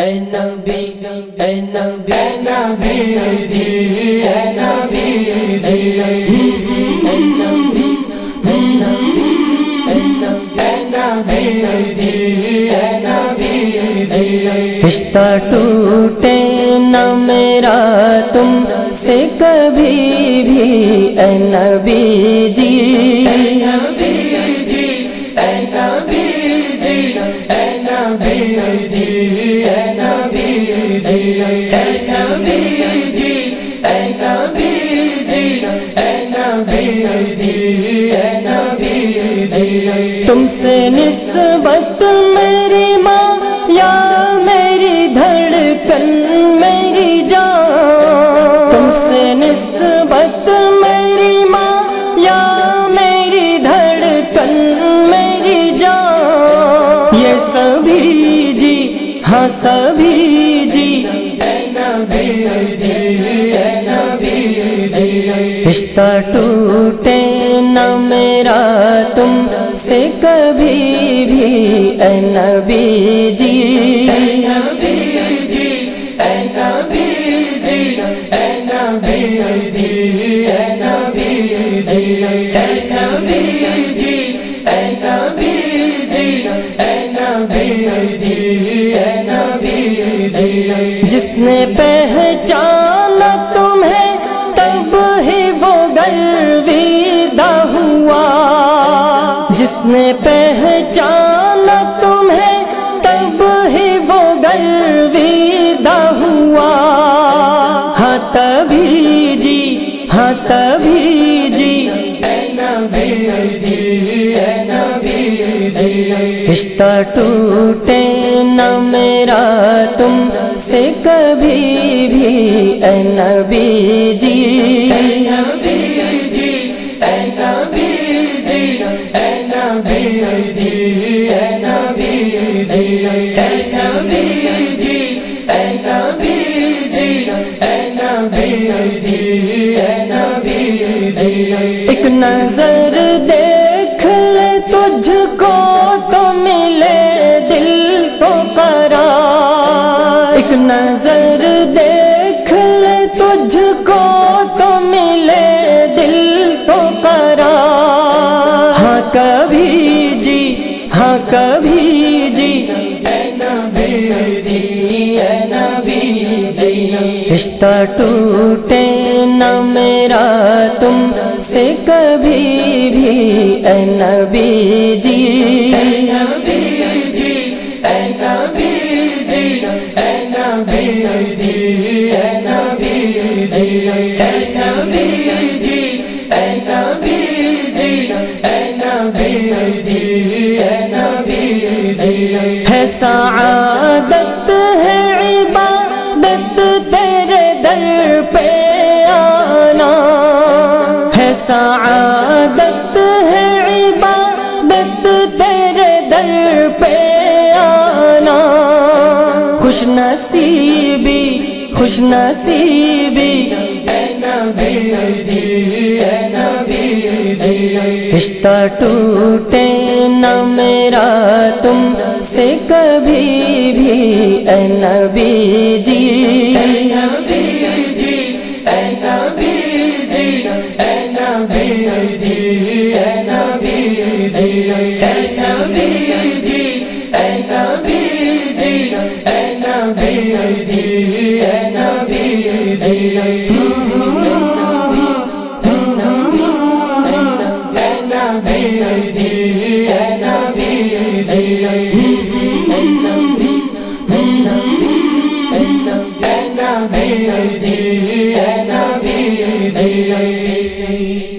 اے نبی اے نبی اے نبی جی اے نبی جی اے نبی اے نبی اے نبی جی اے نبی جی رشتہ ٹوٹے نہ میرا تم سے کبھی بھی اے نبی جی اے نبی جی اے نبی جی اے نبی جی اے نبی جی اے نبی جی اے نبی جی اے نبی جی اے نبی جی تم سے نسبت میری ماں یا میری دھڑکن میری جان تم سے نسبت میری ماں یا میری دھڑکن میری جان یہ سبھی جی ہاں سبھی جی اے نبی جی اے نبی جی رشتہ ٹوٹے نہ میرا تم سے کبھی بھی اے نبی جی اے نبی جی اے نبی جی اے نبی جی اے نبی جی اے نبی جی اے نبی جی اے نبی جی اے نبی جی جس نے پہچانا تمہیں تب ہی وہ گرویدہ ہوا جس نے پہچانا تمہیں تب ہی وہ گرویدہ ہوا ہاں تبھی جی ہاں تبھی جی اے نبی جی اے نبی جی رشتہ ٹوٹے نہ میرا تم سے کبھی بھی اے نبی جی اے نبی جی اے نبی جی اے نبی جی اے نبی جی اے نبی جی اے نبی جی اے نبی جی اے نبی جی ایک نظر دیکھ لے تجھ کو تو ملے دل کو قرار ایک نظر دیکھ لے تجھ کو تو ملے دل کو قرار ہاں کبھی جی ہاں کبھی جی اے نبی جی اے نبی جی رشتہ ٹوٹے نہ میرا تم سے کبھی بھی اے نبی جی اے نبی جی اے نبی جی اے نبی جی اے نبی جی اے نبی جی اے نبی جی اے نبی جی اے نبی جی ہے سعادت ہے عبادت تیرے در پہ آنا ہے سعادت ہے عبادت تیرے در پہ آنا خوش نصیبی خوش نصیبی اے نبی جی اے نبی جی رشتہ ٹوٹے نہ میرا تم سے کبھی بھی اے نبی جی اے نبی جی اے نبی جی اے نبی جی اے نبی جی اے نبی جی اے نبی جی اے نبی جی اے نبی جی اے نبی جی اے نبی جی اے نبی جی اے نبی جی